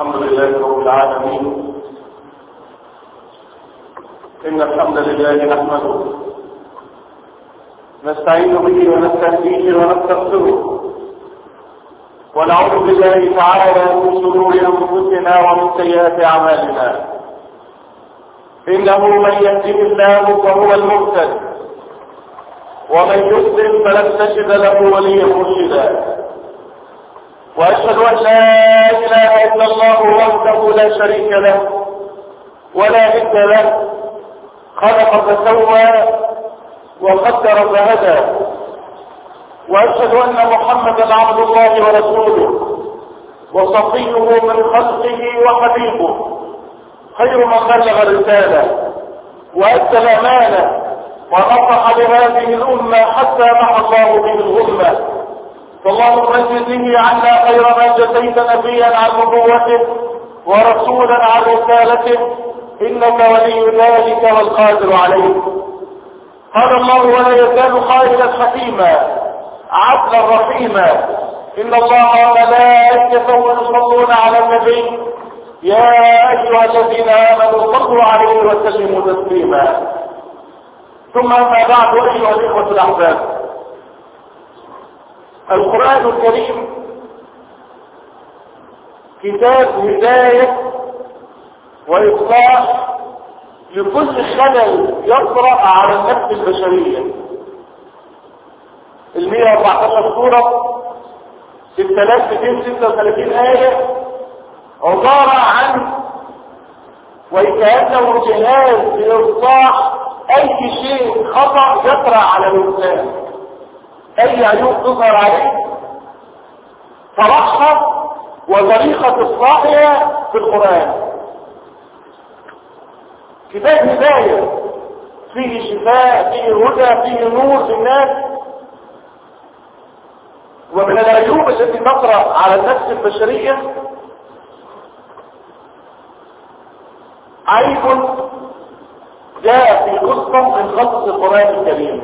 الحمد لله رب العالمين. إن الحمد لله نحمده نستعين به ونستهديه ونستغفره ونعوذ بالله تعالى من شرور أنفسنا ومن سيئات أعمالنا. إنه من يهده الله فهو المهتد ومن يضلل فلن تجد له وليا مرشدا. وأشهد أن لا إله إلا الله وحده لا شريك له ولا ند له، خلق فسوى وقدر فهدى. وأشهد أن محمدا عبد الله ورسوله وصفيه من خلقه وحبيبه، خير من بلغ الرسالة وأدى الأمانة ونصح لهذه الأمة حتى محى الله به الغمة. فاللهم اجزه عنا خير ما جزيت نبيا عن نبوته ورسولا عن رسالته، إنك ولي ذلك والقادر عليه. قال الله: ولا يزال قائلا حكيما عدلا رحيما، إن الله وملائكته يصلون على النبي يا أيها الذين آمنوا صلوا عليه وسلموا تسليما. ثم أما بعد، أيها الإخوة الأحباب، القرآن الكريم كتاب هداية وإصلاح لكل خلل يطرأ على النفس البشرية. 114 سورة 6236 آية عبارة عن وكأنه جهاز لإصلاح أي شيء خطأ يطرأ على الإنسان، أي عيوب تظهر عليه صلاحها وطريقة إصلاحها في القرآن. كتاب هداية فيه شفاء، فيه هدى، فيه نور للناس. ومن العيوب التي تطرأ على النفس البشرية عيب جاء في قصة من قصص القرآن الكريم.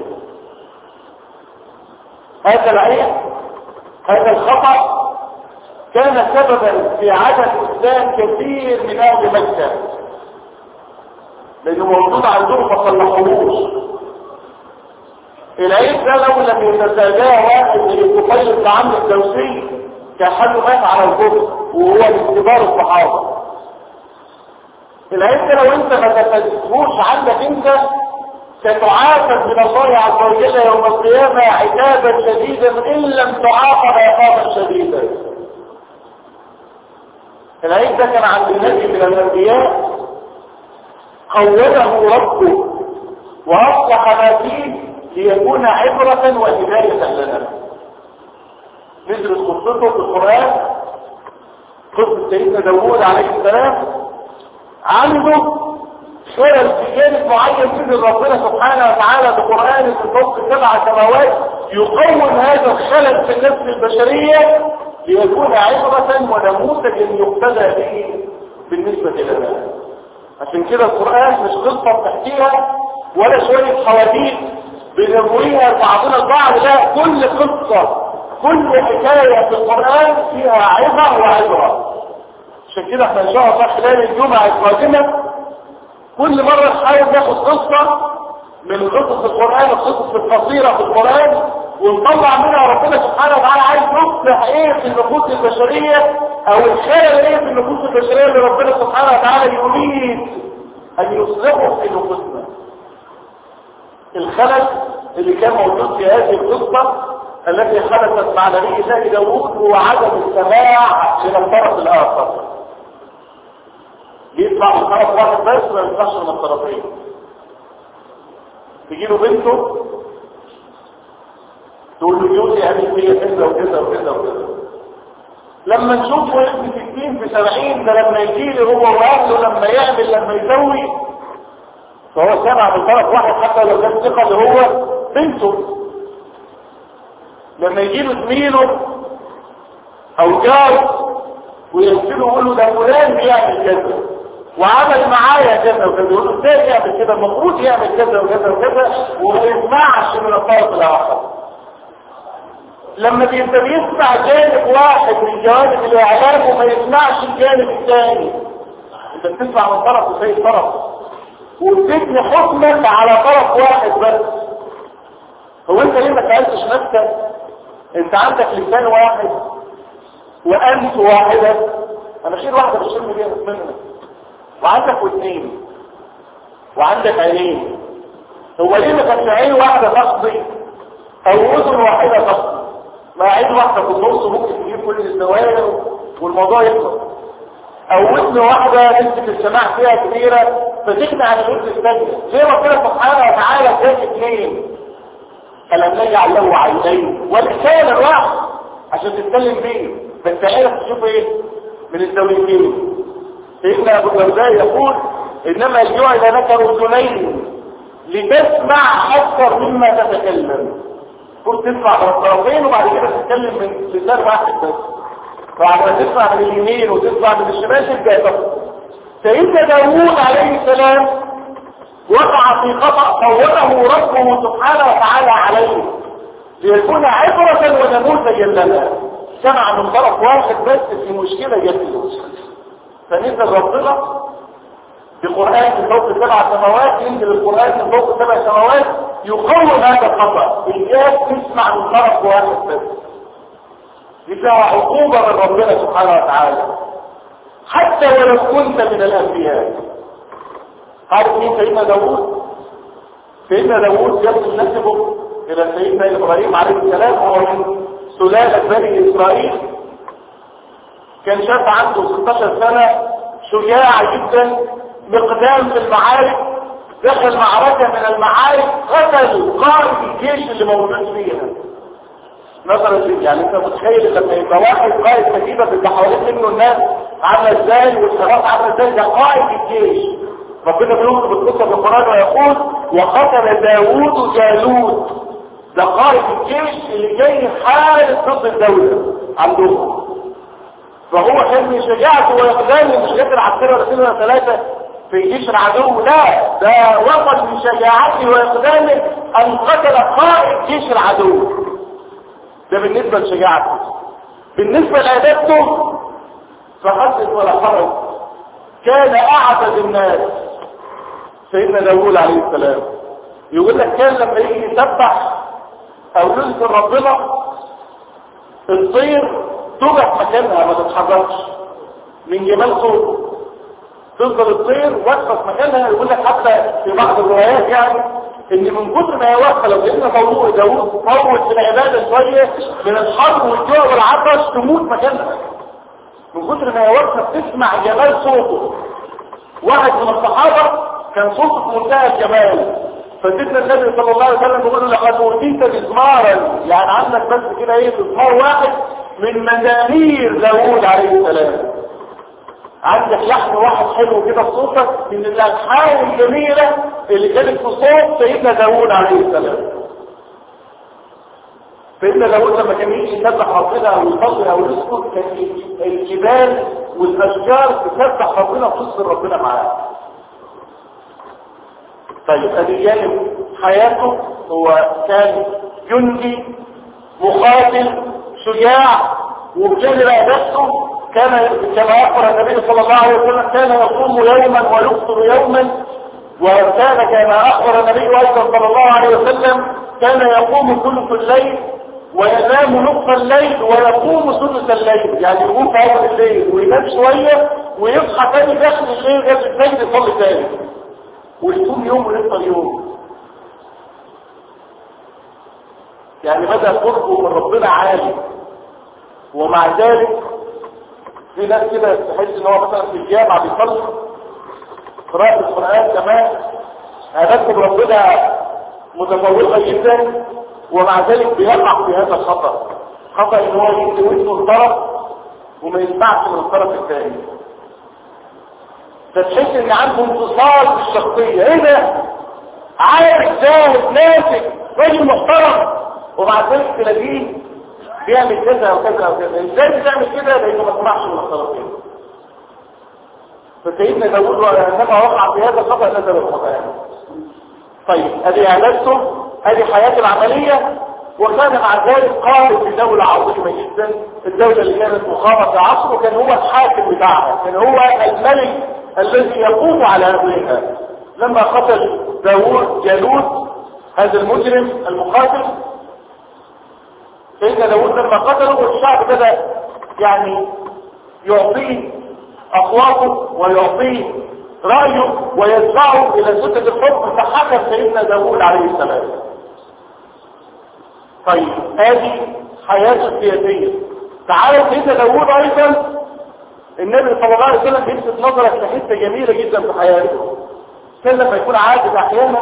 هذا العيب، هذا الخطأ، كان سببا في عدم إسلام كثير من أهل مكة، لأنه موجود عندهم ما صلحوهوش. العيب ده لو لم يتساجاه واحد من الطفيل بن عمرو الدوسي كان حد مات على الكفر وهو من كبار الصحابة. العيب ده لو انت ما تفادتهوش عندك انت ستعاقب من الله عز وجل يوم القيامة عتابا شديدا، إن لم تعاقب عقابا شديدا. العيب ده كان عند النبي من الأنبياء، قوله ربه وأصلح ما فيه ليكون عبرة وهداية لنا. ندرس قصته في القرآن، قصة سيدنا داوود عليه السلام. عنده خلل في جانب معين من ربنا سبحانه وتعالى بقرآن في فوق 7 سماوات يقوم هذا الخلل في النفس البشرية ليكون عبرة ونموذجا يقتدى به بالنسبة لنا. عشان كده القرآن مش قصة بتحكيها ولا شوية حواديت بنرويها بعضنا البعض، لا، كل قصة كل حكاية في القرآن فيها عظة وعبرة. عشان كده احنا ان شاء الله خلال الجمعة القادمة كل مرة نحاول ناخد قصة من قصص القرآن، القصص القصيرة في القرآن، ونطلع منها ربنا سبحانه وتعالى عايز يصلح ايه في النفوس البشرية، او الخلل ايه في النفوس البشرية اللي ربنا سبحانه وتعالى يريد ان يصلحه في نفوسنا. الخلل اللي كان موجود في هذه القصة التي حدثت مع نبي الله داوود هو عدم السماع من الطرف الآخر. يطلع من طرف واحد بس ما يطلعش من الطرفين. تجيله بنته تقول له جوزي قال لي كذا وكذا وكذا وكذا. لما نشوفه ابن 60 في 70 ده لما يجيلي هو واهله لما يعمل لما يسوي فهو سمع من طرف واحد حتى لو كان ثقه اللي هو بنته. لما يجيله زميله او جاره ويرسله يقول له ده فلان بيعمل كذا وعمل معايا كذا وكذا، يقول له ازاي يعمل كده، المفروض يعمل كذا وكذا وكذا، وما يسمعش من الطرف الاخر. لما بيبقى بيسمع جانب واحد من جوانب الاعلام وما يسمعش الجانب الثاني، انت بتسمع من طرف وسيد طرف وبتبني حكمك على طرف واحد بس. هو انت ليه ما سألتش نفسك؟ انت عندك لسان واحد وانت واحدة، انا شيل واحدة بشيل بيها منك، وعندك واثنين وعندك عينين. هو ليه ما كانش عين واحدة تقضي او اذن واحدة تقضي؟ ما عين واحدة في النص ممكن تجيب كل الزوايا والموضوع يخلص، او اذن واحدة نسبة السماع فيها كبيرة فتغني عن الاذن الثانية. ليه ربنا سبحانه وتعالى جاب اثنين؟ فلم نجعل له عينين ولسانا واحد عشان تتكلم بيه، بس عينك تشوف ايه من الزاويتين. سيدنا ابو الدرداء يقول انما جعل لك اذنين لتسمع اكثر مما تتكلم. كنت تسمع من الطرفين وبعد كده تتكلم من لسان واحد بس، بعد ما تسمع من اليمين وتسمع من الشمال تبدا تفهم. سيدنا داوود عليه السلام وقع في خطأ فوته ربه سبحانه وتعالى عليه ليكون عبرة ونموذجا لنا. سمع من طرف واحد بس في مشكلة جديدة، فنزل ربنا بقرآن من فوق 7 سماوات، ينزل القرآن من فوق 7 سماوات يقوم هذا الخطأ. إياك تسمع من طرف واحد بس، دي فيها عقوبة من ربنا سبحانه وتعالى حتى ولو كنت من الأنبياء. عارف مين سيدنا داوود؟ سيدنا داوود ينسبه إلى سيدنا إبراهيم عليه السلام، هو من سلالة بني إسرائيل. كان شاب عنده 16 سنة، شجاع جدا، مقدام في المعارك، دخل معركة من المعارك قتل قائد الجيش اللي موجود فيها. مثلا يعني انت متخيل لما يبقى واحد قائد كتيبة بيبقى حوالين منه الناس عامله ازاي والشباب عامله ازاي؟ ده قائد الجيش. ربنا بيوصف بالقصه في القران ويقول وقتل داوود جالوت، ده قائد الجيش اللي جاي يحارب ضد الدوله عندهم. فهو كان من شجاعته ويقدام مش قادر عسكري ولا 2 ولا 3 في جيش العدو، لا ده وصل من شجاعته ويقدامه ان قتل قائد جيش العدو. ده بالنسبه لشجاعته. بالنسبه لعبادته فحدث ولا حرج، كان اعبد الناس. سيدنا داوود عليه السلام يقول لك كان لما يجي يسبح او يذكر ربنا الطير تقف مكانها ما تتحركش من جمال صوته، تفضل الطير واقفه في مكانها. يقول لك حتى في بعض الروايات يعني ان من كتر ما هي واقفه لو لقينا داوود فوت في العباده شويه من الحر والجوع والعطش تموت مكانها من كتر ما هي واقفه بتسمع جمال صوته. واحد من الصحابه كان صوته في منتهى الجمال، فسيدنا النبي صلى الله عليه وسلم بيقول له لقد اوتيت مزمارا، يعني عندك بس كده ايه مزمار واحد من مزامير داوود عليه السلام، عندك لحن واحد حلو كده في صوتك من الالحان الجميله اللي كانت في صوت سيدنا داوود عليه السلام. سيدنا داوود لما كان يجي يسبح ربنا او يصلي او يسكت كان الجبال والاشجار تسبح ربنا وتصل ربنا معاه. طيب ادي جانب حياته، هو كان جندي مقاتل شجاع. وبجانب عبادته كان كما اخبر النبي صلى الله عليه وسلم كان يصوم يوما ويفطر يوما، وكان كما اخبر النبي ايضا صلى الله عليه وسلم كان يقوم ثلث الليل وينام نصف الليل ويقوم ثلث الليل، يعني يقوم في اول الليل وينام شويه ويصحى ثاني داخل الليل قبل الفجر يصلي ثاني ويصوم يوم ويفطر يوم. يعني بدا قربه من ربنا عالي، ومع ذلك في ناس كده تحس ان هو مثلا في الجامعه بيصلي قراءه القران كمان عباده ربنا متفوقه جدا، ومع ذلك بيقع في هذا الخطأ، خطأ ان هو يدي ودنه الطرف وما يسمعش من الطرف الثاني. فتحس ان عنده انتصار في الشخصيه، ايه ده؟ عارف زاهد ناسك راجل محترم، ومع ذلك تلاقيه بيعمل كذا وكذا وكذا. ازاي بتعمل كده؟ لانه ما سمعش من الطرفين. فسيدنا داوود عندما وقع في هذا الخطأ نزل القرآن. طيب ادي عبادته، ادي حياته العمليه. وكان مع ذلك قائد بدولة عظيمة جدا، الدولة اللي كانت مقامة في عصره، كان هو الحاكم بتاعها، كان هو الملك الذي يقوم على أمرها. لما قتل داوود جالوت هذا المجرم المقاتل، سيدنا داوود لما قتله والشعب بدأ يعني يعطيه أصواته ويعطيه رأيه ويدفعه إلى سدة الحكم، فحكم سيدنا داوود عليه السلام. طيب هذه حياته السياسية. تعالوا سيدنا داوود أيضا النبي صلى الله عليه وسلم يلفت نظرك لحته جميلة جدا في حياته. كان لما يكون عاجز أحيانا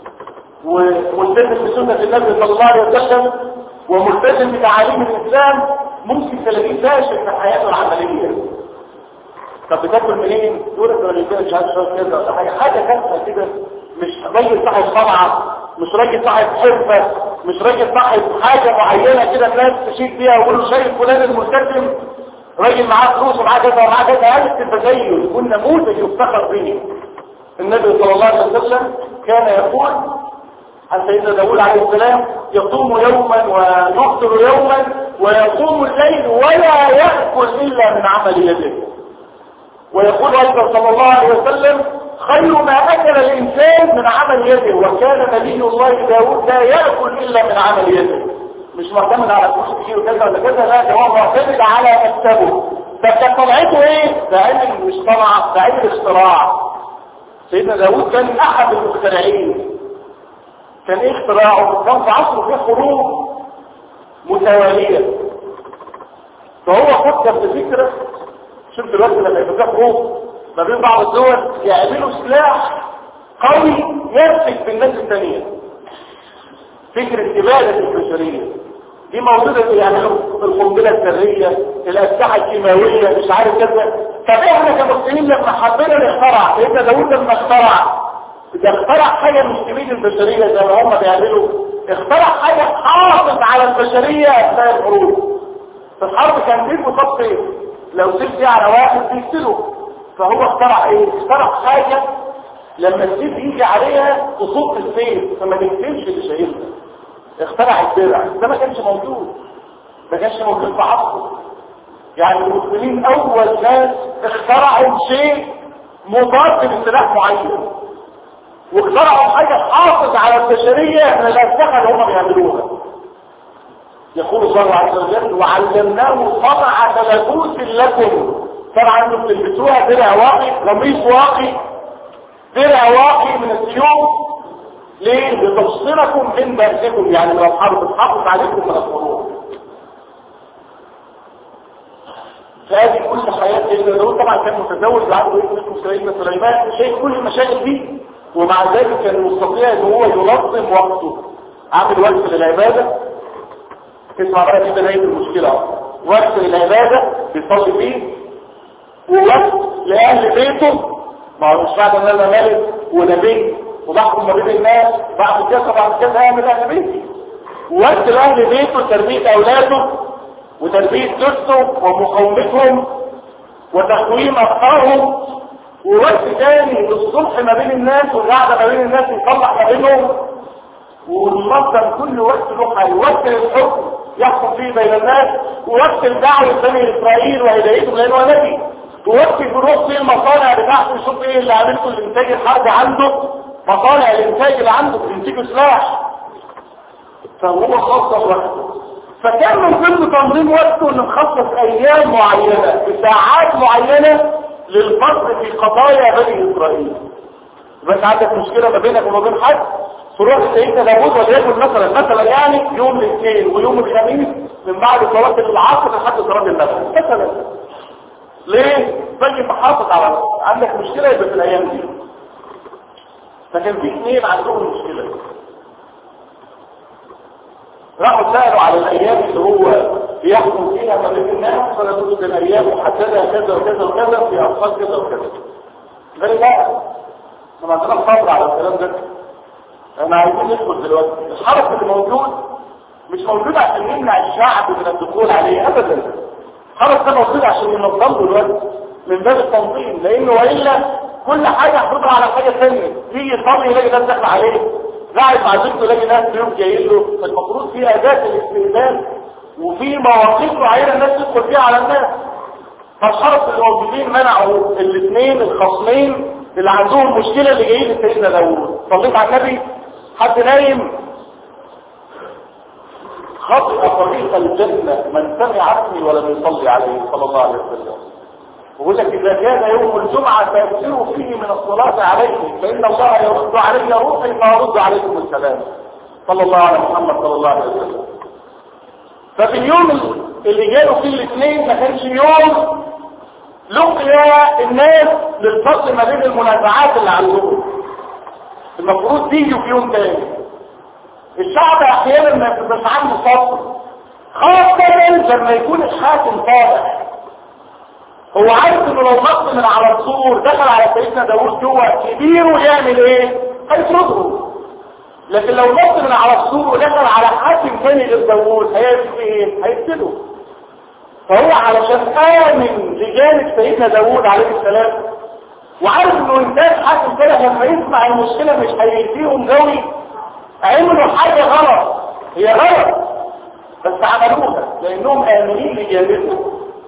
وملتزم بسنة النبي صلى الله عليه وسلم وملتزم بتعاليم الإسلام، ممكن تلاقيه فاشل في حياته العملية. طب بتاكل منين؟ يقول لك انا مش عارف شويه كده ولا حاجه كده كده، مش راجل صاحب صنعه، مش راجل صاحب حرفه، مش راجل صاحب حاجه معينه كده الناس تشيد بيها ويقولوا شايف فلان الملتزم راجل معاه فلوس ومعاه كذا ومعاه كذا، عارف التدين يكون نموذج يفتخر به. النبي صلى الله عليه وسلم كان يقول عن سيدنا داوود عليه السلام: يصوم يوما ويفطر يوما ويقوم الليل ولا يأكل إلا من عمل يده. ويقول أيضا صلى الله عليه وسلم: خير ما أكل الإنسان من عمل يده. وكان نبي الله داود لا يأكل إلا من عمل يده، مش معتمد على فلوس كتير وكذا ولا كذا، لا، هو معتمد على مكتبه. فكان طلعته ايه؟ ده علم مش صنعة، ده علم اختراع. سيدنا داود كان أحد المخترعين. كان ايه اختراعه؟ كان في عصره فيه حروب متوالية، فهو فكر بفكرة. شفت دلوقتي لما يبقى فيه حروب ما بين بعض الدول يعملوا سلاح قوي يمسك بالناس الثانية. فكرة إبادة البشرية دي موجودة، يعملوا القنبلة الذرية، الأسلحة الكيماوية، مش عارف كذا. طب احنا كمسلمين لما حبينا نخترع، سيدنا داوود لما اخترع حاجة مش تفيد البشرية زي ما هم بيعملوا، اخترع حاجة حافظ على البشرية أثناء الحروب. في الحرب كان فيه مصطفى لو سيف على واحد بيقتله، فهو اخترع ايه؟ اخترع حاجة لما السيف يجي عليها تصوب السيف فما تقتلش اللي شايلها. اخترع الدرع، ده ما كانش موجود في عصره. يعني المسلمين اول ناس اخترعوا شيء مضاد لسلاح معين، واخترعوا حاجة حافظ على البشرية من الاسلحة اللي هم بيعملوها. يقول الله عز وجل: وعلمناه صنعة لبوس لكم. طبعا انتم بتلبسوها درع واقي، قميص واقي، درع واقي من السيوف. ليه؟ لتبصركم من بأسكم، يعني لو الحرب تحافظ عليكم من الحروب. فهذه كل حياة سيدنا داوود. طبعا كان متزوج وعنده ابن سيدنا سليمان، شايف كل المشاكل دي، ومع ذلك كان مستطيع ان هو ينظم وقته. عامل وقت للعبادة، تسمع بقى كده نهاية المشكلة، وقت للعبادة بيصلي فيه، ووقت لأهل بيته. ما هو مش بعد ان انا ملك ونبي وبحكم ما بين الناس بعد كذا اعمل اهل بيتي. ووقت لأهل بيته تربية اولاده وتربية زوجته ومقاومتهم وتقويم افكارهم. ووقت تاني للصلح ما بين الناس والقعده ما بين الناس يصلح ما بينهم. وننظم كل وقت له حل، وقت للحكم يحكم فيه بين الناس، ووقت الدعوة بني اسرائيل وهدايتهم لانه نبي، ووقت يروح فيه المصانع بتاعته يشوف ايه اللي عملته الانتاج الحربي عنده، مصانع الانتاج اللي عنده بينتجوا سلاح، فهو خصص وقته. فكان من ضمن تنظيم وقته انه مخصص ايام معينه بساعات معينه للفصل في قضايا بني اسرائيل. بس عندك مشكله ما بينك وما بين حد، تروح سيدنا داوود وليكن مثلا يعني يوم الاثنين ويوم الخميس من بعد صلاه العصر لحد صلاه المغرب مثلا. ليه؟ باجي محافظ على عندك مشكله يبقى في الايام دي. فكان في اثنين عندهم المشكله، راحوا سألوا على الايام اللي هو بيحكم فيها ما بين الناس، فلا توجد الايام محدده كذا وكذا وكذا في اوقات كذا وكذا. قال لا، ما عندنا صبر على الكلام ده. احنا عايزين ندخل دلوقتي. الحرس اللي موجود مش موجود عشان يمنع الشعب من الدخول عليه ابدا. الحرس ده موجود عشان ينظم دلوقتي من باب التنظيم، لانه والا كل حاجه هتطلع على حاجه ثانيه. يجي يصلي يلاقي ده داخل عليه، قاعد مع زوجته يلاقي ناس اليوم جايين له، فالمفروض في اداه الاستقبال وفي مواقف معينه الناس تدخل فيها على الناس. فالحرس الموجودين منعوا الاثنين الخصمين اللي عندهم مشكله اللي جايين لسيدنا داوود. صليت على النبي، حد نايم؟ خطئ طريق الجنه من سمع اسمي ولم يصلي عليه صلى الله عليه وسلم. ويقول لك اذا كان يوم الجمعه فاكثروا فيه من الصلاه عليه فان الله يرد علي روحي فارد عليكم السلام. صلى الله على محمد صلى الله عليه وسلم. ففي اليوم اللي جاءوا فيه الاثنين ما كانش يوم لقي الناس للفصل ما بين المنازعات اللي عندهم. المفروض تيجوا في يوم تاني. الشعب احيانا ما بيبقاش عنده صبر، خاصة لما يكون الحاكم صالح. هو عارف انه لو نط من على السور دخل على سيدنا داوود جوه كبيره يعمل ايه؟ هيطرده. لكن لو نط من على السور ودخل على حاكم تاني غير داوود هيعمل ايه؟ هيقتله. فهو علشان آمن لجانب سيدنا داوود عليه السلام وعارف انه انسان حاكم كده لما يسمع المشكله مش هيديهم قوي، عملوا حاجه غلط، هي غلط بس عملوها لانهم آمنين لجانبه.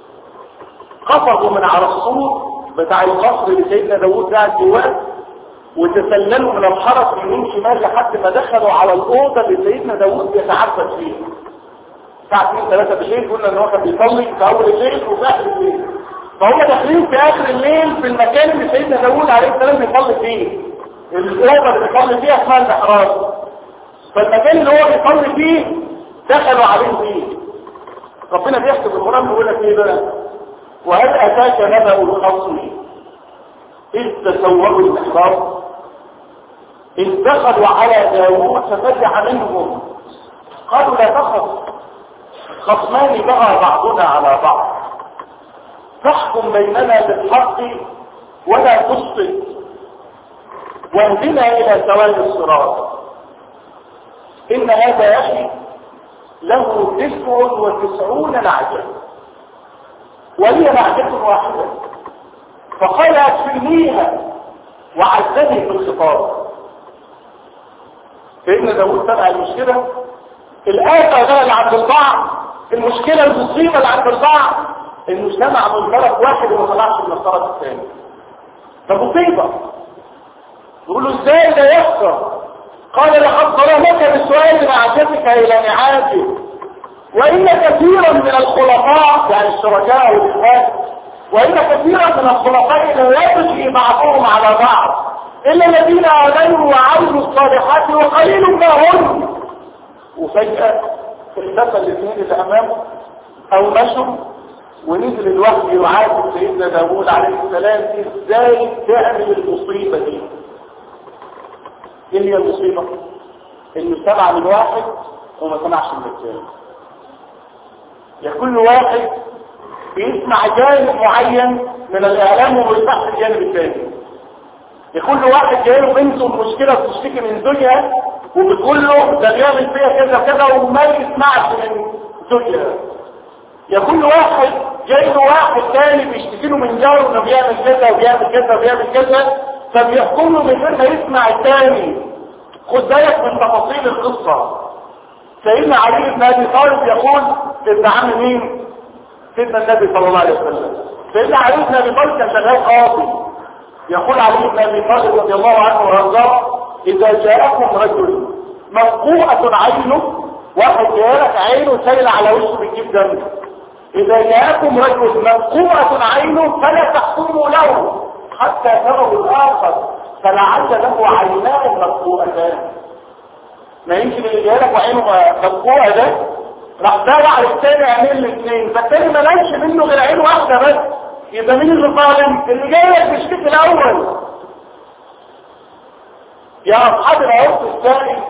قفزوا من على السور بتاع القصر اللي سيدنا داوود قاعد جواه وتسللوا من الحرس يمين شمال لحد ما دخلوا على الاوضه اللي سيدنا داوود بيتعبد فيها. الساعه 2 3 بالليل قلنا ان هو كان بيصلي في اول الليل وفي اخر الليل. فهم داخلين في اخر الليل في المكان اللي سيدنا داوود عليه السلام بيصلي فيه. الاوضه اللي بيصلي فيها اسمها المحراب. فالمكان اللي هو بيصلي فيه دخلوا عليه فيه. ربنا بيحكي في القران بيقول لك ايه بقى؟ وهل اتاك نبأ الخصم اذ تسوروا المحراب اذ دخلوا على داوود ففزع منهم قالوا لا تخف خصمان بغى بعضنا على بعض فاحكم بيننا بالحق ولا تسقط واهدنا الى سواء الصراط ان هذا يا اخي له 99 نعجه ولي نعجه واحده فقال اكفلنيها وعزني في الخطاب. سيدنا داوود سمع المشكله، الآفة بقى اللي عند البعض، المشكله المصيبه اللي عند البعض انه سمع من طرف واحد وما طلعش من الطرف الثاني. فمصيبه. يقول له ازاي ده يحصل؟ قال لقد ظلمك بسؤال نعجتك الى نعاجه وان كثيرا من الخلفاء يعني الشركاء والاخوان وان كثيرا من الخلفاء لا يجري بعضهم على بعض الا الذين امنوا وعملوا الصالحات وقليل ما هم. وفجاه اختفى الاثنين اللي امامه او مشوا ونزل الوحي يعاتب سيدنا داوود عليه السلام ازاي تعمل المصيبه دي. ايه هي المصيبه؟ انه سمع من واحد وما سمعش من الثاني. يا كل واحد بيسمع جانب معين من الاعلام وما يسمعش الجانب الثاني. يا كل واحد جاي له بنته مشكله بتشتكي من زوجها وبتقول له ده بيعمل فيها كذا كذا وما يسمعش من زوجها. يا كل واحد جاي له واحد ثاني بيشتكي له من جاره انه بيعمل كذا وبيعمل كذا وبيعمل كذا فبيحكم له من غير ما يسمع الثاني. خد بالك من تفاصيل القصه. سيدنا علي بن ابي طالب يقول ابن عم مين؟ سيدنا النبي صلى الله عليه وسلم. سيدنا علي بن ابي طالب كان شغال قاضي. يقول علي بن ابي طالب رضي الله عنه وارضاه اذا جاءكم رجل مفقوعه عينه، واحد جاءلك عينه سيل على وشه بتجيب دم، اذا جاءكم رجل مفقوعه عينه فلا تحكموا له حتى تروا الاخر فلعل له عينان مفقوعتان. ما يمكن اللي جاءلك وعينه مفقوعه ده راح دلع الثاني عينين الاثنين فالثاني ما لقاش منه غير عين واحده بس، يبقى مين اللي ظالم؟ اللي جاي لك بيشتكي الاول. يا اصحاب العرف الثاني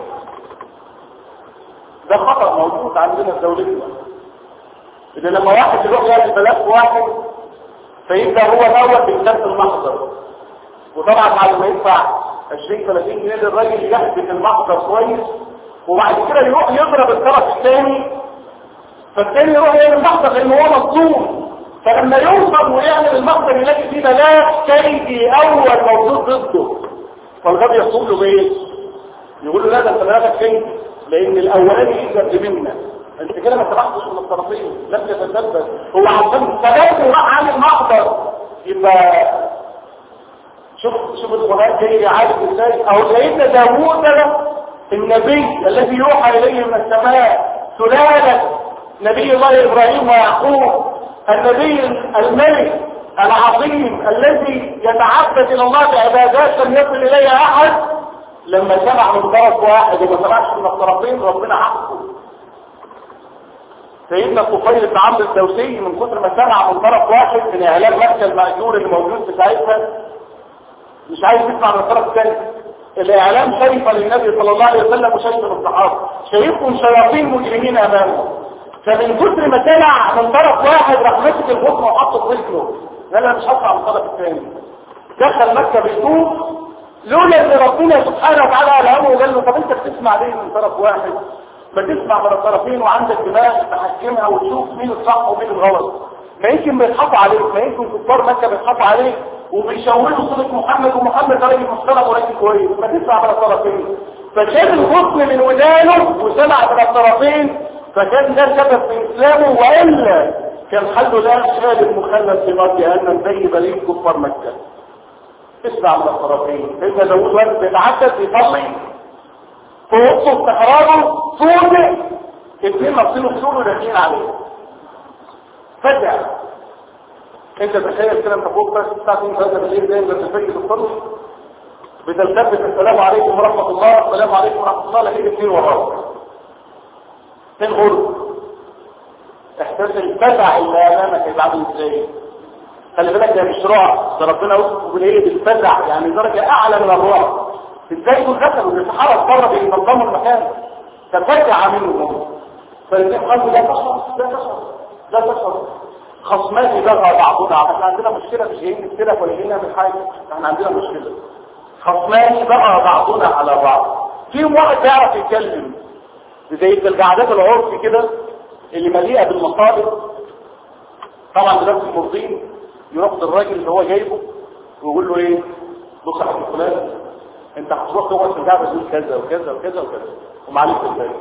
ده خطر موجود عندنا في دولتنا، ان لما واحد يروح يعمل بلاغ واحد فيبدا هو الاول بكتابه المحضر، وطبعا بعد ما يدفع 20 30 جنيه للراجل يحدث المحضر كويس وبعد كده يروح يضرب الطرف الثاني فالثاني يروح يعمل المحضر لان هو مظلوم. فلما يوصل ويعمل المحضر يلاقي فيه بلاغ كيدي اول موجود ضده فالغبي يحصل له بايه؟ يقول له لا ده انت بلاغك فين؟ لان الاولاني يجب منا، انت كده ما اتبعتش من الطرفين، لم تتدبر. هو عشان تدبر وراح عن المحضر. يبقى شوف القرآن جاي يعالج ازاي. او سيدنا داوود النبي الذي يوحى اليه من السماء، سلالة نبي الله ابراهيم ويعقوب، النبي الملك العظيم الذي يتعبد الى الله بعبادات لم يصل اليها احد، لما سمع من طرف واحد وما سمعش من الطرفين ربنا عاقبه. سيدنا طفيل بن عمرو الدوسي من كثر ما سمع من طرف واحد من اعلام مكه المأجور اللي موجود في ساعتها مش عايز يسمع من الطرف الثاني. الاعلام شريفه للنبي صلى الله عليه وسلم وشريفه للصحابه، شايفهم شياطين مجرمين امامه. فمن كثر ما سمع من طرف واحد راح مسك الحكم وحطه في رجله، قال انا مش هطلع من الطرف الثاني. دخل مكه بيتوب لولا ان ربنا سبحانه وتعالى الهمه وقال له طب انت بتسمع ليه من طرف واحد؟ ما تسمع من الطرفين وعندك دماغ تحكمها وتشوف مين الصح ومين الغلط. ما يمكن بيضحكوا عليك، ما يمكن كفار مكه بيضحكوا عليك وبيشوهوا صوره محمد، ومحمد راجل محترم وراجل كويس، ما تسمع من الطرفين. فشاف الحكم من ودانه وسمع من الطرفين، فكان ده سبب في اسلامه، والا كان حله لا شارب مخلد في نار جهنم زي بليد كفار مكه. اسمع من الطرفين. سيدنا داوود وقت بيتعدد يصلي في وسط استحراره صوره اثنين مصيروا خسوره داخلين عليه فجأة. انت تخيل كده انت فوق بس الساعه 2 3 بالليل زي ما بتفكر الصبح بتلتفت السلام عليكم ورحمه الله، السلام عليكم ورحمه الله، لقيت اثنين وراك اثنين غرب. احساس الفزع اللي امامك هيبقى عامل ازاي؟ خلي بالك ده مش رعب، ده ربنا وصفه بالايه؟ بالفزع، يعني درجه اعلى من الرعب. ازاي دول دخلوا الصحابه بره بينظموا المكان ففزع منهم. فالاثنين قالوا لا تشعر لا تشعر لا تشعر، خصمان بغى بعضنا. احنا عندنا مشكله مش جايين نكتلف ولا جايين نعمل حاجه، احنا عندنا مشكله. خصمان بغى بعضنا على بعض. فيهم واحد بيعرف يتكلم زي القعدات العرفي كده اللي مليئه بالمصالح. طبعا بنفس المرضين يروح للراجل اللي هو جايبه ويقول له ايه؟ بص يا حبيبي فلان، انت هتروح تقعد في القعده تقول كذا وكذا وكذا وكذا ومعلش ازاي.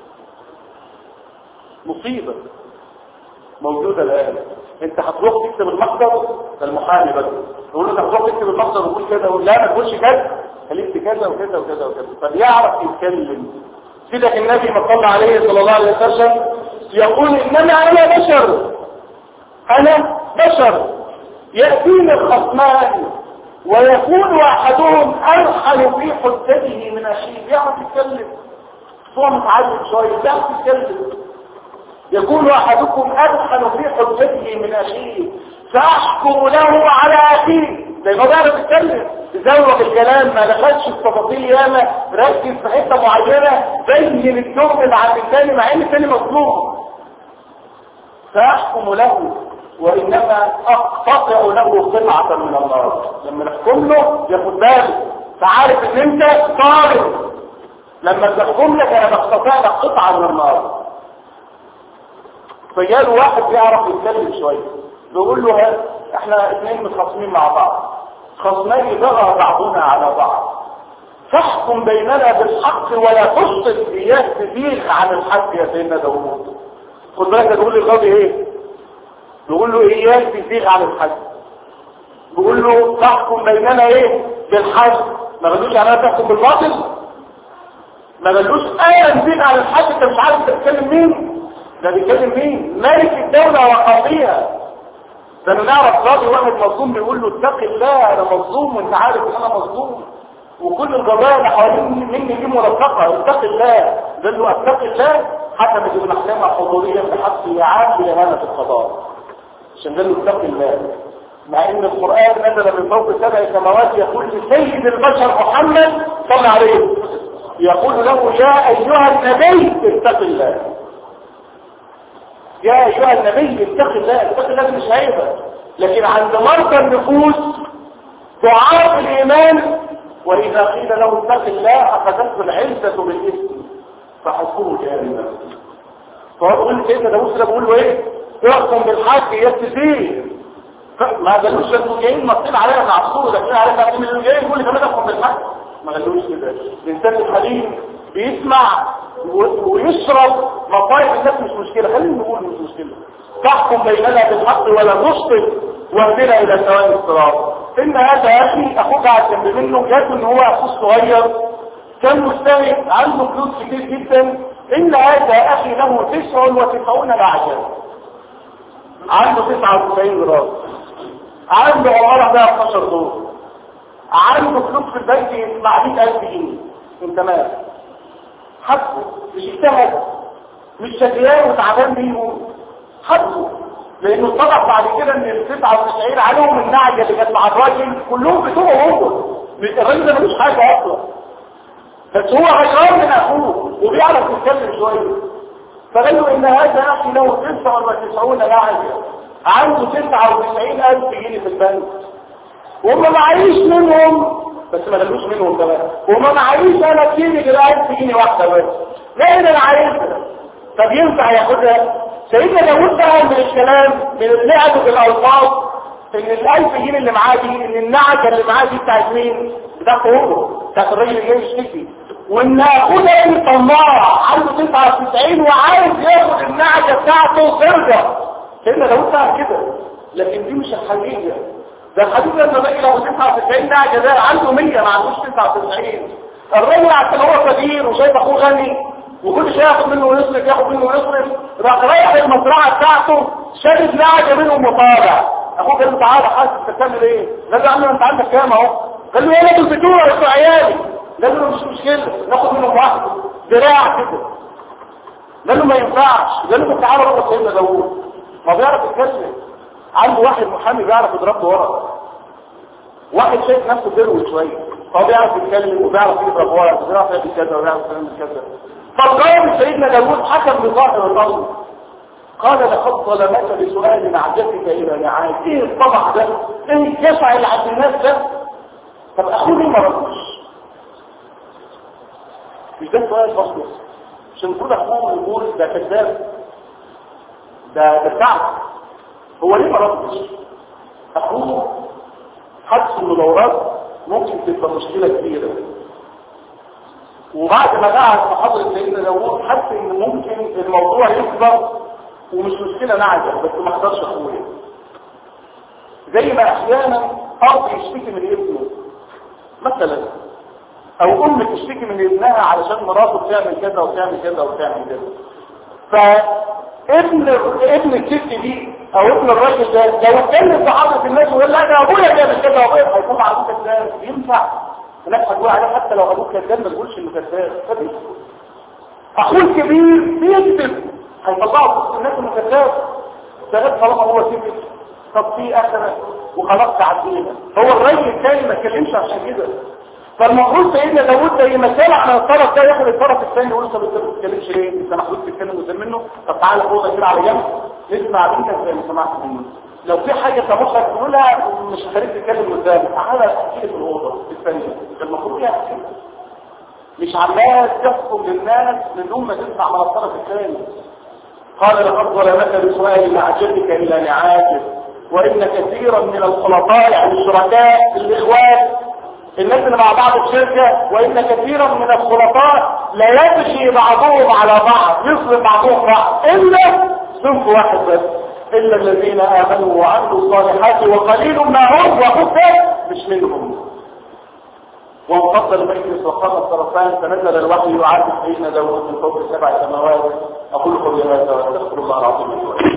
مصيبه موجوده الان. انت هتروح تكتب المحضر، ده المحامي بس يقول له انت هتروح تكتب المحضر وتقول كذا، لا ما تقولش كذا، خليك كذا وكذا وكذا وكذا. فبيعرف يتكلم. سيدك النبي ما صلى عليه صلى الله عليه وسلم يقول انما انا بشر، انا بشر ياتيني الخصمان ويكون احدهم ارحل في حجته من اخيه. يعرف يتكلم، هو متعلم شويه يعرف يتكلم. يكون احدكم ارحل في حجته من اخيه فاحكم له على اخيه. زي ما بيعرف يتكلم يزوق الكلام، ما دخلش في تفاصيل ياما، ركز في حته معينه بين الجمل عن الثاني مع ان الثاني مظلوم. فاحكم له وانما اقتطع له قطعه من النار. لما نحكم له ياخد باله، فعارف ان انت ظالم. لما تحكم لك انا بقتطع لك قطعه من النار. فجاله واحد بيعرف يتكلم شويه بيقول له احنا اثنين متخاصمين مع بعض، خصمان بغى بعضنا على بعض، فاحكم بيننا بالحق ولا تشطط اياك تزيغ عن الحق يا سيدنا داوود. خد بالك تقول لي القاضي ايه؟ بيقول له اياك تزيغ عن الحق. بيقول له تحكم بيننا ايه؟ بالحق. ما قالوش يعني انا تحكم بالباطل، ما قالوش انا تزيغ عن الحق. انت مش عارف تتكلم مين ده؟ بيتكلم مين؟ مالك الدوله وقاضيها. ده انا نعرف قاضي واحد مظلوم بيقول له اتق الله انا مظلوم وانت عارف ان انا مظلوم، وكل القضايا اللي حوالين مني دي مرتقه، اتق الله. قال له اتق الله حتى تجيب الاحكام الحضوريه بحق عام لاهانه القضاء، عشان قال له اتق الله. مع ان القران نزل من فوق 7 سماوات يقول لسيد البشر محمد صلى عليه يقول له يا ايها النبي اتق الله. يا ايها النبي اتق الله. اتق الله مش عيبه، لكن عند مرضى النفوس ضعاف الايمان واذا قيل له اتق الله اخذته العزه بالاثم فحكمه جهنم. فهو بيقول سيدنا داوود كده بيقول له ايه؟ احكم بالحق يستفيد. ما قالوش انتوا جايين مصين علينا من عصور داخلين علينا من اللي جايين يقول لي كمان احكم بالحق. ما قالوش كده. الانسان الحليم بيسمع ويشرب مصايب الناس مش مشكله، خلينا نقول مش مشكله. تحكم بيننا بالحق ولا تشطط واهدنا الى سواء الصراط. ان هذا اخي اخوك على جنب منه جات ان هو اخوه صغير كان مجتهد عنده فلوس كتير جدا. ان هذا اخي له 99 نعجه، عنده 99 جرام، عنده عماره بقى 12 دور، عنده فلوس في البنك مع 100,000 جنيه. انت مالك؟ حبه مش اجتهد، مش شغال وتعبان بيهم، حبه لانه اتضح بعد كده ان ال 99 عليهم النعجه اللي كانت مع الراجل كلهم بتوعه هو. الراجل ده ملوش حاجه اصلا، بس هو غيران من اخوه وبيعرف يتكلم شويه. فقال له ان هذا اخي له 99 نعجه، عنده 99,000 جنيه في البنك، وما معيش منهم، بس ما قالوش منهم كمان، وما معيش انا كتير غير 1000 جنيه واحده بس، لان انا عايزها. طب ينفع ياخدها؟ سيدنا داوود بقى من الكلام من اللعب بالالفاظ ان ال1000 جنيه اللي معاه دي، ان النعجه اللي معاه دي بتاعت مين؟ بتاعته هو، بتاعت الراجل اللي جاي يشتكي، وان اخوه ده طماع عنده 99 وعايز ياخد النعجه بتاعته ترجع. سيدنا داوود فاهم كده، لكن دي مش الحقيقه. ده الحديث لما بقي له 99 نعجه ده عنده 100 ما عندوش 99. الراجل عشان هو كبير وشايف اخوه غني وكل شيء ياخد منه ويصرف ياخد منه ويصرف، راح رايح المزرعه بتاعته شارب نعجه منهم وطالع. اخوه قال له تعالى حاسس بتعمل ايه؟ قال له يا عم انت عندك كام اهو؟ قال له يا راجل بتوع يا عيالي. قال له مش مشكله ناخد منهم واحد ذراع كده. قال له ما ينفعش. قال له تعالى بقى سيدنا داوود ما بيعرف يتكلم، عنده واحد محامي بيعرف يضرب ورا، واحد شايف نفسه بيروي شويه، هو بيعرف يتكلم وبيعرف يضرب ورا وبيعرف يعمل كذا وبيعرف يعمل كذا. فقال سيدنا داوود حكم بظاهر الامر، قال لقد ظلمك بسؤال نعجتك الى نعاج. ايه الطبع ده؟ ايه الجشع اللي عند الناس ده؟ طب اخوه ليه ما ردش؟ مش ده سؤال بسيط، مش المفروض اخوه يقول ده كذاب ده تعب؟ هو ليه ما ردش؟ اخوه حدث المدورات ممكن تبقى مشكله كبيره، وبعد ما قعد في حضره سيدنا داوود حس ان ممكن الموضوع يكبر ومش مشكله نعجه، بس ما اقدرش اخويا. زي ما احيانا اب يشتكي من ابنه مثلا، او ام تشتكي من ابنها علشان مراته بتعمل كذا وبتعمل كذا وبتعمل كذا، فابن الست دي او ابن الراجل ده لو اتكلم في حضره الناس ويقول لا ده ابويا بيعمل كذا وابويا، هيكون ابوك كذاب. ينفع؟ الناس هتقول عليه حتى لو ابوك كذاب ما تقولش انه كذاب. اخوه الكبير بيكذب هيطلعوا في الناس انه كذاب، ده طالما هو كذب. طب في اخره وخلاص تعدينا. هو الراجل الثاني ما اتكلمش عشان كده. فالمفروض سيدنا داوود زي ما سمع على الطرف ده ياخد الطرف الثاني يقول طب انت ما بتتكلمش ليه؟ انت محدود تتكلم قدام منه؟ طب تعالى فوق كده على جنب نسمع منك زي ما سمعت منه. لو في حاجه تمخك تقولها مش خليك تتكلم قدامي، تعالى احكي في الاوضه في الثانيه. المفروض يعمل كده، مش عمال تحكم للناس من دون ما تسمع على الطرف الثاني. قال لقد ظلمك بسؤال نعجتك الى نعاجه وان كثيرا من الخلطاء يعني الشركاء الاخوان الناس اللي مع بعض في شركه، وان كثيرا من الخلطاء لا يمشي بعضهم على بعض، يصرف بعضهم بعض الا صنف واحد بس، الا الذين امنوا وعملوا الصالحات وقليل ما هم وخفت مش منهم. وانفضل المجلس وقام الطرفان فنزل الوحي يعاتب سيدنا داوود من فوق 7 سماوات. اقول قولي هذا واستغفر الله العظيم لي ولكم.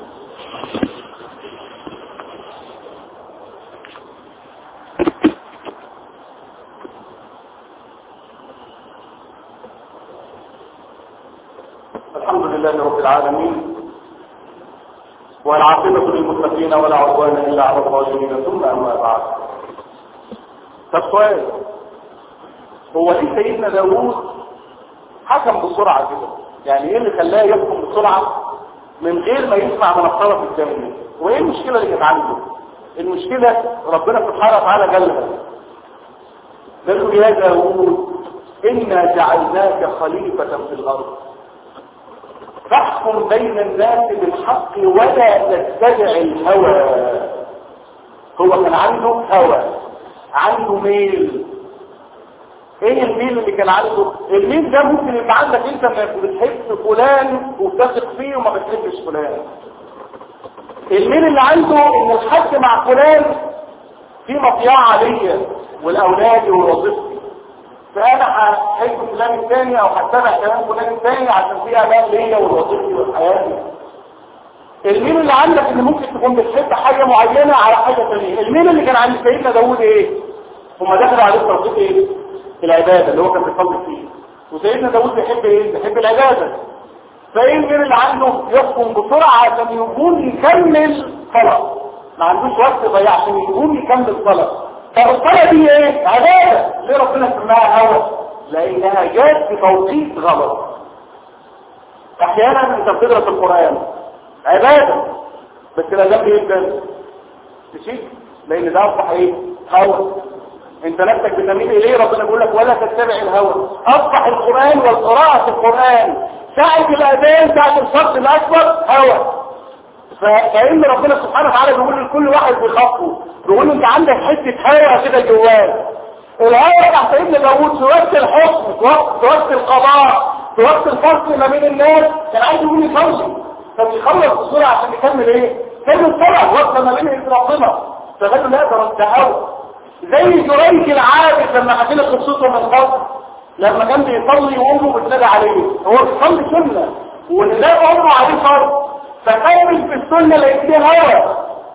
الحمد لله رب العالمين والعاقبة للمتقين ولا عدوان إلا على الظالمين، ثم أما بعد. فالسؤال هو ليه سيدنا داوود حكم بسرعة كده؟ يعني ايه اللي خلاه يحكم بسرعة من غير ما يسمع من الطرف الثاني؟ وايه المشكلة اللي كانت عنده؟ المشكلة ربنا سبحانه وتعالى قالها، قال له يا داوود إنا جعلناك خليفة في الأرض فاحكم بين الناس بالحق ولا تتبع الهوى. هو كان عنده هوى، عنده ميل، ايه الميل اللي كان عنده؟ الميل ده ممكن يبقى عندك انت انك بتحب فلان وبتثق فيه وما بتحبش فلان. الميل اللي عنده ان الحج مع فلان في مطيعة ليا والاولاد ووظيفتي، فانا هحب فلان الثاني او هتبع كلام فلان الثاني عشان في امان ليا ووظيفتي وحياتي. الميل اللي عندك ان ممكن تكون بتحب حاجة معينة على حاجة ثانية. الميل اللي كان عند سيدنا داوود ايه؟ هما دخلوا عليه توقيت ايه؟ العبادة اللي هو كان بيصلي فيه. وسيدنا داوود بيحب ايه؟ بيحب العبادة. فايه الميل اللي عنده؟ يحكم بسرعة عشان يقوم يكمل صلاة، ما عندوش وقت ضيع عشان يقوم يكمل صلاة. طب الصلاة دي ايه؟ عبادة. ليه ربنا سماها هوى؟ لانها جات في توقيت غلط. احيانا انت بتدرس القرآن عبادة بس الأدب يبدأ تشيك، لأن ده أصبح إيه؟ هوى. أنت نفسك بتميل إليه، ربنا بيقول لك ولا تتبع الهوى. أصبح القرآن والقراءة في القرآن ساعة الأذان ساعة الفرض الأكبر هوى. فإن ربنا سبحانه وتعالى بيقول لكل واحد بخطه، بيقول له أنت عندك حتة هوى كده جواك. الهوى بتاع سيدنا داوود في وقت الحكم، في وقت القضاء، في وقت الفصل ما بين الناس، كان عايز يقول يصلي فبيخلص بسرعة عشان يكمل ايه؟ كمل الصلاة وقت ما بين ربنا. فقال له لا ده هوى. زي جريج العابد لما حكينا قصته من قبل، لما كان بيصلي وامه بتنادى عليه، هو بيصلي سنة ونداء امه عليه فرض، فكمل في السنة لقيت فيه هوى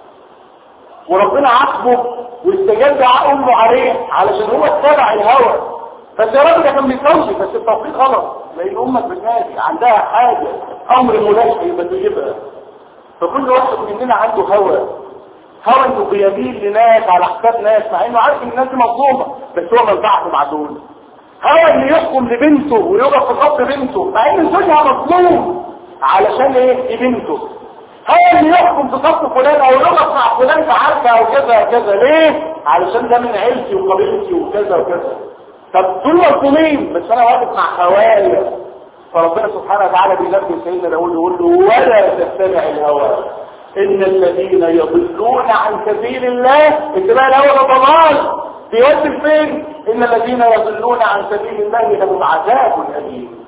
وربنا عاقبه واستجاب دعاء امه عليه علشان هو اتبع الهوى. بس يا راجل ده كان بيصلي بس التوقيت غلط، لان امك بتنادي عندها حاجة امر ملاشي بتجيبها. فكل واحد مننا عنده هوى انه بيميل لناس على حساب ناس مع انه عارف ان الناس دي مظلومه بس هو منفعته مع دول. هوى انه يحكم لبنته ويقف في خط بنته مع ان زوجها مظلوم علشان ايه؟ دي بنته. هوى انه يحكم في خط فلان او يقف مع فلان في عركه او كذا كذا، ليه؟ علشان ده من عيلتي وقبيلتي وكذا وكذا. طب دول مظلومين بس انا واقف مع هوايا. فربنا سبحانه وتعالى بينبه سيدنا داوود يقول له ولا تتبع الهوى ان الذين يضلون عن سبيل الله. اتباع الهوى ده ضلال بيودي فين؟ ان الذين يضلون عن سبيل الله لهم عذاب اليم.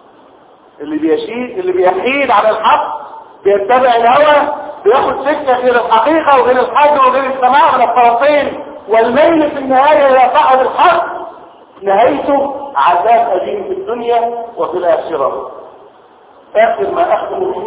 اللي بيحيد على الحق بيتبع الهوى بياخد سكه غير الحقيقه وغير الحق وغير السماع من الطرفين، والميل في النهايه الى صاحب الحق نهايته عذاب أليم في الدنيا وفي الآخرة. آخر ما أختم به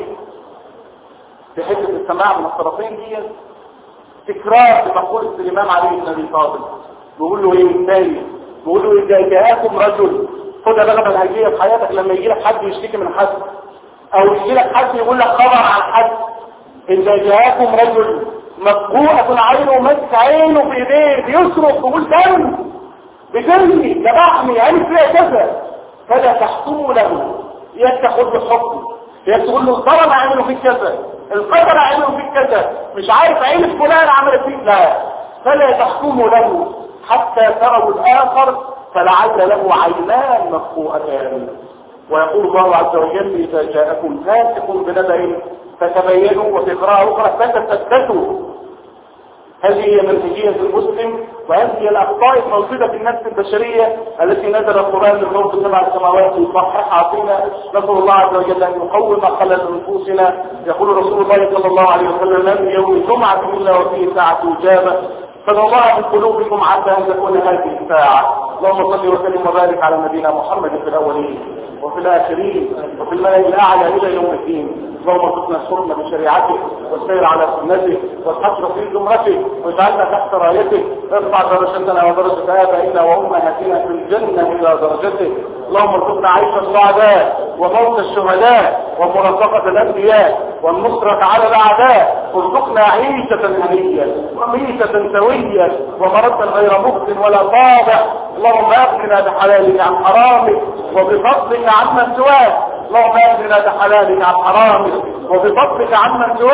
في حتة السماع من الطرفين دي تكرار بمقولة الإمام علي بن أبي طالب. بيقول له إيه تاني؟ بيقول له إذا جاءكم رجل، خدها بقى منهجية في حياتك لما يجي لك حد يشتكي من حد أو يجي لك حد يقول لك خبر عن حد، إذا جاءكم رجل مفقوعة عينه ومسك عينه في إيديه بيصرخ ويقول دم بجرمي ذبحني عمل فيها كذا، فلا تحكموا له يتخذ الحكم، يقول له الضرر عملوا فيك كذا، القدر عملوا فيك كذا، مش عارف عين فلان عمل فيك، لا، فلا تحكموا له حتى تروا الآخر فلعل له عينان مفقوءتان. ويقول الله عز وجل إذا جاءكم فاسق بنبأ فتبينوا، وفي قراءة أخرى فتثبتوا. هذه هي منهجية المسلم، وهذه هي الأخطاء الموجودة في النفس البشرية التي نزل القرآن للرب 7 سماوات ويصححها فينا. نسأل الله عز وجل أن يقوم خلل نفوسنا. يقول رسول الله صلى الله عليه وسلم: لا من يوم الجمعة إلا وفيه ساعة إجابة، فالله في قلوبكم عسى أن تكون هذه الساعة. اللهم صل وسلم وبارك على نبينا محمد في الأولين وفي الآخرين وفي الملأ الأعلى إلى يوم الدين. اللهم ارزقنا الحكم بشريعته والسير على سنته والحشر في زمرته واجعلنا تحت رايته. ارفع درجتنا ودرجة آبائنا وأمهاتنا في الجنة إلى درجته. اللهم ارزقنا عيش السعداء وموت الشهداء ومرافقة الأنبياء والنصرة على الأعداء. ارزقنا عيشة هنية وميتة سوية ومردا غير مخزن ولا طابع. اللهم اغننا بحلالك عن حرامك وبفضلك عمن سواك. اللهم اغننا بحلالك عن حرامك وبفضلك عمن سواك.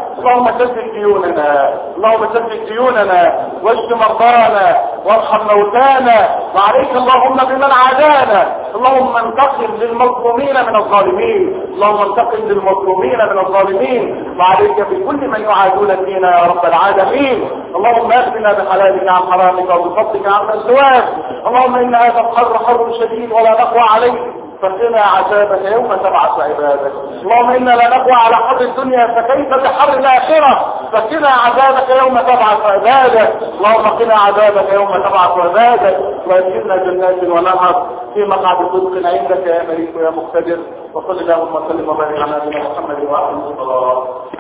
اللهم سدد ديوننا، اللهم سدد ديوننا، واشف مرضانا، وارحم موتانا، وعليك اللهم بمن عادانا. اللهم انتقم للمظلومين من الظالمين، اللهم انتقم للمظلومين من الظالمين، وعليك بكل من يعادون فينا يا رب العالمين. اللهم اغننا بحلالك عن حرامك وبفضلك عن سواك. اللهم ان هذا الحر حر شديد ولا نقوى عليه، فقنا عذابك يوم تبعث عبادك. اللهم انا لا نقوى على حر الدنيا فكيف بحر الاخره، فقنا عذابك يوم تبعث عبادك. اللهم قنا عذابك يوم تبعث عبادك، وادخلنا جنات ونهر في مقعد صدق عندك يا مليك يا مقتدر. وصل اللهم وسلم وبارك على نبينا محمد وعلى اله وصحبه.